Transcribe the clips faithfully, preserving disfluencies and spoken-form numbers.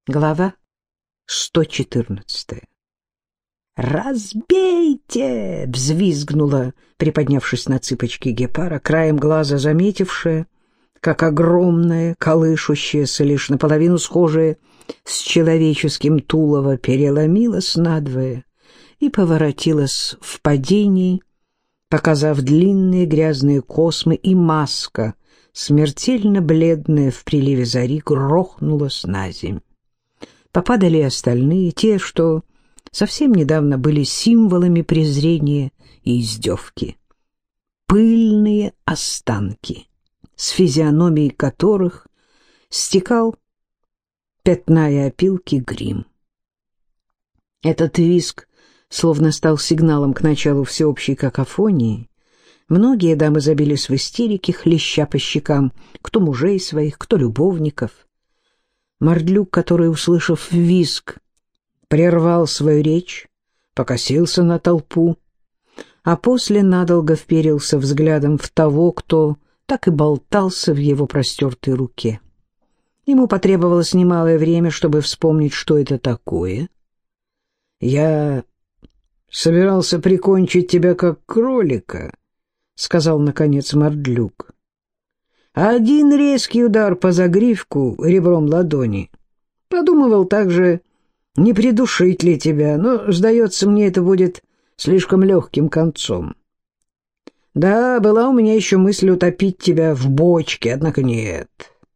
Глава сто четырнадцатая. «Разбейте!» — взвизгнула, приподнявшись на цыпочки Гепара, краем глаза заметившая, как огромное, колышущееся, лишь наполовину схожее с человеческим тулово, переломилось надвое и поворотилось в падении, показав длинные грязные космы, и маска, смертельно бледная в приливе зари, грохнулась на земь. Попадали и остальные, те, что совсем недавно были символами презрения и издевки. Пыльные останки, с физиономией которых стекал, пятная опилки, грим. Этот визг словно стал сигналом к началу всеобщей какофонии. Многие дамы забились в истерике, хлеща по щекам, кто мужей своих, кто любовников. Мардлюк, который, услышав визг, прервал свою речь, покосился на толпу, а после надолго вперился взглядом в того, кто так и болтался в его простертой руке. Ему потребовалось немалое время, чтобы вспомнить, что это такое. «Я собирался прикончить тебя как кролика», — сказал, наконец, Мардлюк. «Один резкий удар по загривку ребром ладони. Подумывал также, не придушить ли тебя, но, сдается мне, это будет слишком легким концом. Да, была у меня еще мысль утопить тебя в бочке, однако нет.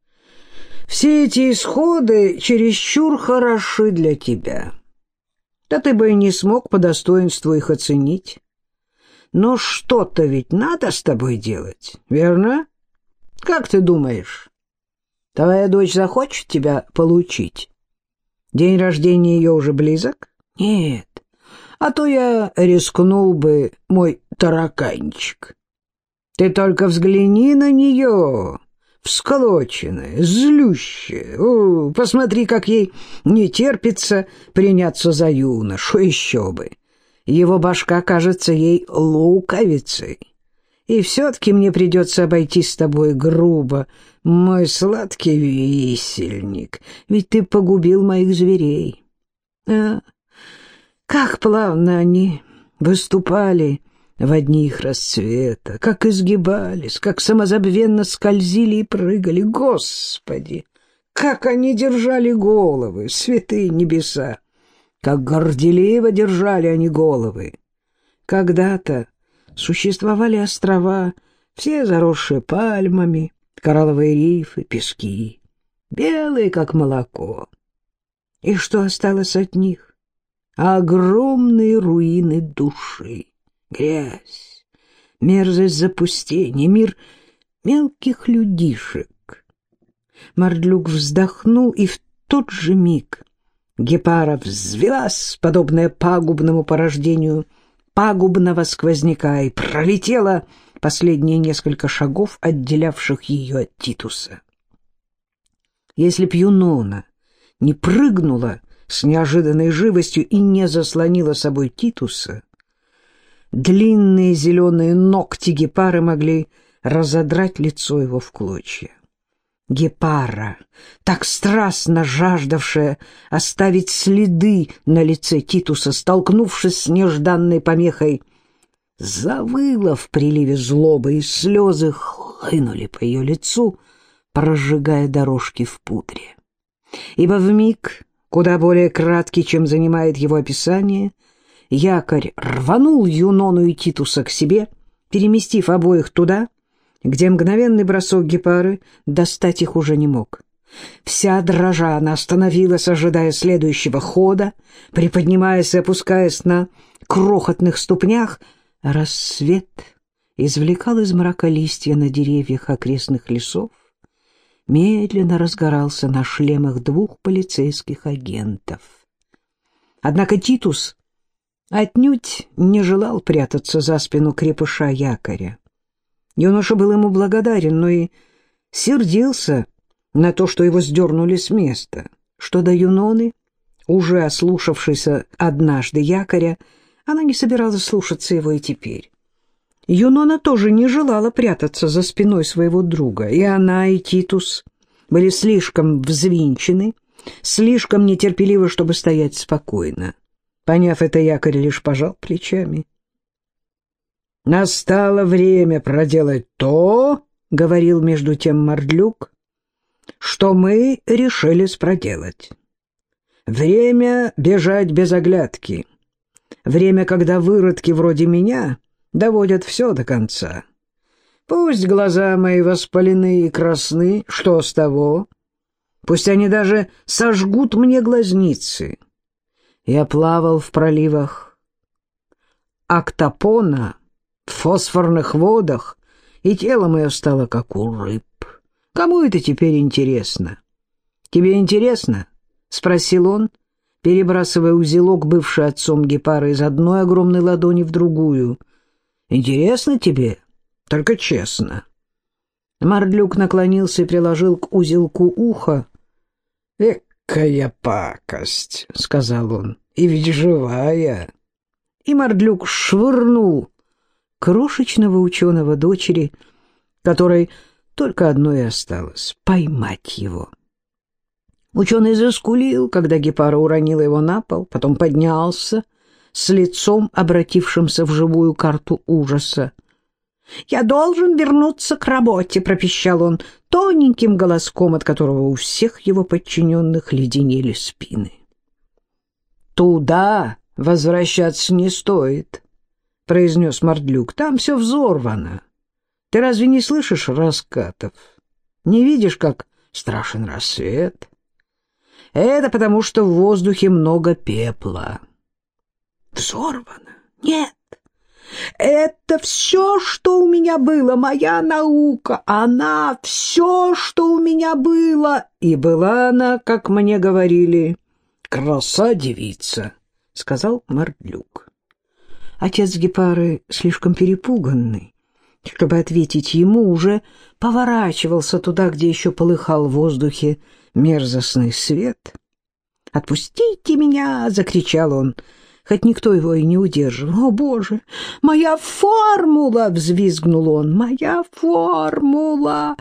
Все эти исходы чересчур хороши для тебя. Да ты бы и не смог по достоинству их оценить. Но что-то ведь надо с тобой делать, верно? Как ты думаешь, твоя дочь захочет тебя получить? День рождения ее уже близок? Нет, а то я рискнул бы, мой тараканчик. Ты только взгляни на нее, всклоченная, злющая. О, посмотри, как ей не терпится приняться за юношу, еще бы. Его башка кажется ей луковицей. И все-таки мне придется обойтись с тобой грубо, мой сладкий висельник, ведь ты погубил моих зверей. А, как плавно они выступали в одни их расцвета, как изгибались, как самозабвенно скользили и прыгали. Господи, как они держали головы, святые небеса! Как горделиво держали они головы! Когда-то существовали острова, все заросшие пальмами, коралловые рифы, пески, белые, как молоко. И что осталось от них? Огромные руины души, грязь, мерзость запустения, мир мелких людишек. Мардлюк вздохнул, и в тот же миг Гепара взвилась, подобная пагубному порождению пагубного сквозняка, и пролетела последние несколько шагов, отделявших ее от Титуса. Если б Юнона не прыгнула с неожиданной живостью и не заслонила собой Титуса, длинные зеленые ногти Гепары могли разодрать лицо его в клочья. Гепара, так страстно жаждавшая оставить следы на лице Титуса, столкнувшись с нежданной помехой, завыла в приливе злобы, и слезы хлынули по ее лицу, прожигая дорожки в пудре. Ибо вмиг, куда более краткий, чем занимает его описание, якорь рванул Юнону и Титуса к себе, переместив обоих туда, где мгновенный бросок Гепары достать их уже не мог. Вся дрожа она остановилась, ожидая следующего хода, приподнимаясь и опускаясь на крохотных ступнях. Рассвет извлекал из мрака листья на деревьях окрестных лесов, медленно разгорался на шлемах двух полицейских агентов. Однако Титус отнюдь не желал прятаться за спину крепыша якоря. Юноша был ему благодарен, но и сердился на то, что его сдернули с места. Что до Юноны, уже ослушавшейся однажды якоря, она не собиралась слушаться его и теперь. Юнона тоже не желала прятаться за спиной своего друга, и она, и Титус были слишком взвинчены слишком нетерпеливо, чтобы стоять спокойно. Поняв это, якорь лишь пожал плечами. «Настало время проделать то, — говорил между тем Мордлюк, — что мы решились проделать. Время бежать без оглядки. Время, когда выродки вроде меня доводят все до конца. Пусть глаза мои воспалены и красны, что с того? Пусть они даже сожгут мне глазницы. Я плавал в проливах Октопона, в фосфорных водах, и тело мое стало как у рыб. Кому это теперь интересно?» «Тебе интересно?» — спросил он, перебрасывая узелок, бывший отцом Гепара, из одной огромной ладони в другую. «Интересно тебе? Только честно». Мордлюк наклонился и приложил к узелку ухо. «Экая пакость», — сказал он, — «и ведь живая». И Мордлюк швырнул крошечного ученого дочери, которой только одно и осталось — поймать его. Ученый заскулил, когда Гепара уронила его на пол, потом поднялся с лицом, обратившимся в живую карту ужаса. «Я должен вернуться к работе», — пропищал он тоненьким голоском, от которого у всех его подчиненных леденели спины. «Туда возвращаться не стоит», — произнес Мордлюк. «Там все взорвано. Ты разве не слышишь раскатов? Не видишь, как страшен рассвет? Это потому, что в воздухе много пепла». «Взорвано? Нет. Это все, что у меня было, моя наука. Она все, что у меня было. И была она, как мне говорили, краса-девица», — сказал Мордлюк. Отец Гепары, слишком перепуганный, чтобы ответить ему, уже поворачивался туда, где еще полыхал в воздухе мерзостный свет. «Отпустите меня!» — закричал он, хоть никто его и не удерживал. «О, Боже! Моя формула!» — взвизгнул он. «Моя формула!»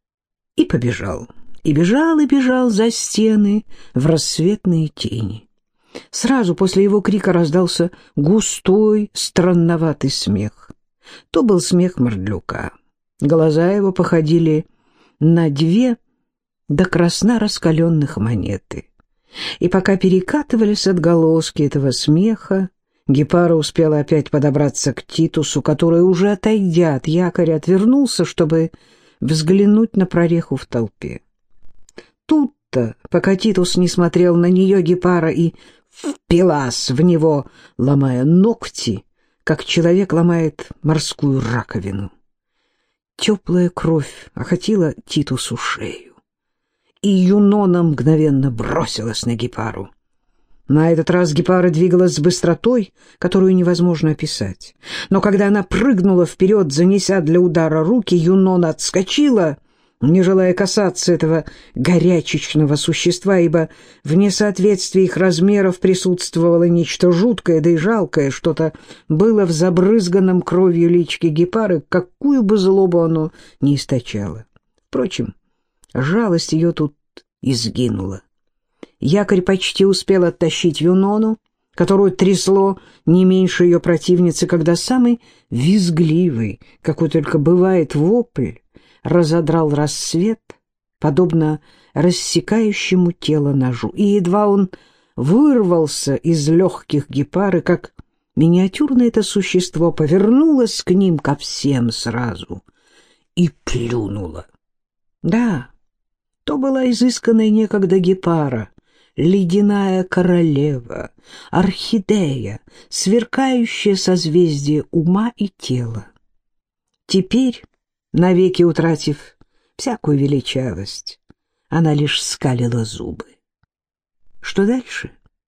И побежал. И бежал, и бежал за стены в рассветные тени. Сразу после его крика раздался густой, странноватый смех. То был смех Мордлюка. Глаза его походили на две до красна раскаленных монеты. И пока перекатывались отголоски этого смеха, Гепара успела опять подобраться к Титусу, который, уже отойдя от якоря, отвернулся, чтобы взглянуть на прореху в толпе. Тут-то, пока Титус не смотрел на нее, Гепара и впилась в него, ломая ногти, как человек ломает морскую раковину. Теплая кровь охватила Титусу шею, и Юнона мгновенно бросилась на Гепару. На этот раз Гепара двигалась с быстротой, которую невозможно описать. Но когда она прыгнула вперед, занеся для удара руки, Юнона отскочила, не желая касаться этого горячечного существа, ибо в несоответствии их размеров присутствовало нечто жуткое, да и жалкое, что-то было в забрызганном кровью личке Гепары, какую бы злобу оно ни источало. Впрочем, жалость ее тут изгинула. Якорь почти успел оттащить Юнону, которую трясло не меньше ее противницы, когда самый визгливый, какой только бывает, вопль разодрал рассвет, подобно рассекающему тело ножу. И едва он вырвался из легких Гепары, как миниатюрное это существо повернулось к ним ко всем сразу и плюнуло. Да, то была изысканная некогда Гепара, ледяная королева, орхидея, сверкающее созвездие ума и тела. Теперь, навеки утратив всякую величавость, она лишь скалила зубы. Что дальше?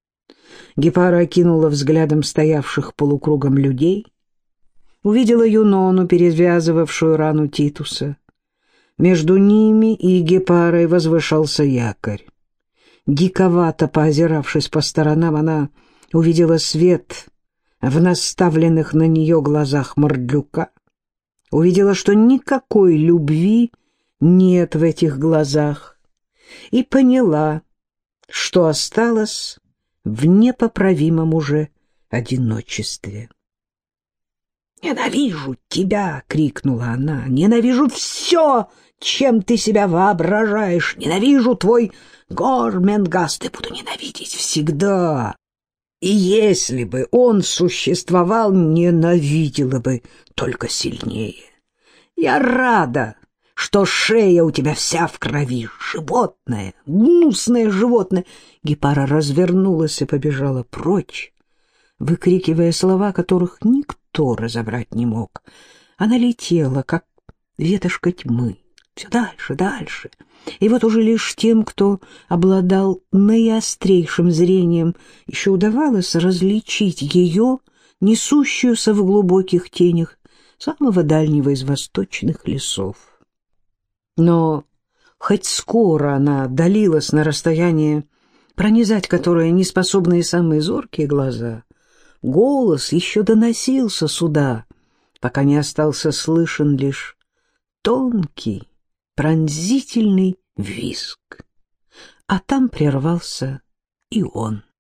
Гепара окинула взглядом стоявших полукругом людей, увидела Юнону, перевязывавшую рану Титуса. Между ними и Гепарой возвышался якорь. Диковато поозиравшись по сторонам, она увидела свет в наставленных на нее глазах Мордлюка, увидела, что никакой любви нет в этих глазах, и поняла, что осталась в непоправимом уже одиночестве. «Ненавижу тебя!» — крикнула она. «Ненавижу все, чем ты себя воображаешь! Ненавижу твой Горменгас! И буду ненавидеть всегда! И если бы он существовал, ненавидела бы только сильнее! Я рада, что шея у тебя вся в крови! Животное! Гнусное животное!» Гепара развернулась и побежала прочь, выкрикивая слова, которых никто разобрать не мог. Она летела, как ветошка тьмы, все дальше, дальше. И вот уже лишь тем, кто обладал наиострейшим зрением, еще удавалось различить ее, несущуюся в глубоких тенях самого дальнего из восточных лесов. Но хоть скоро она отдалилась на расстояние, пронизать которое не способны и самые зоркие глаза, голос еще доносился сюда, пока не остался слышен лишь тонкий, пронзительный визг. А там прервался и он.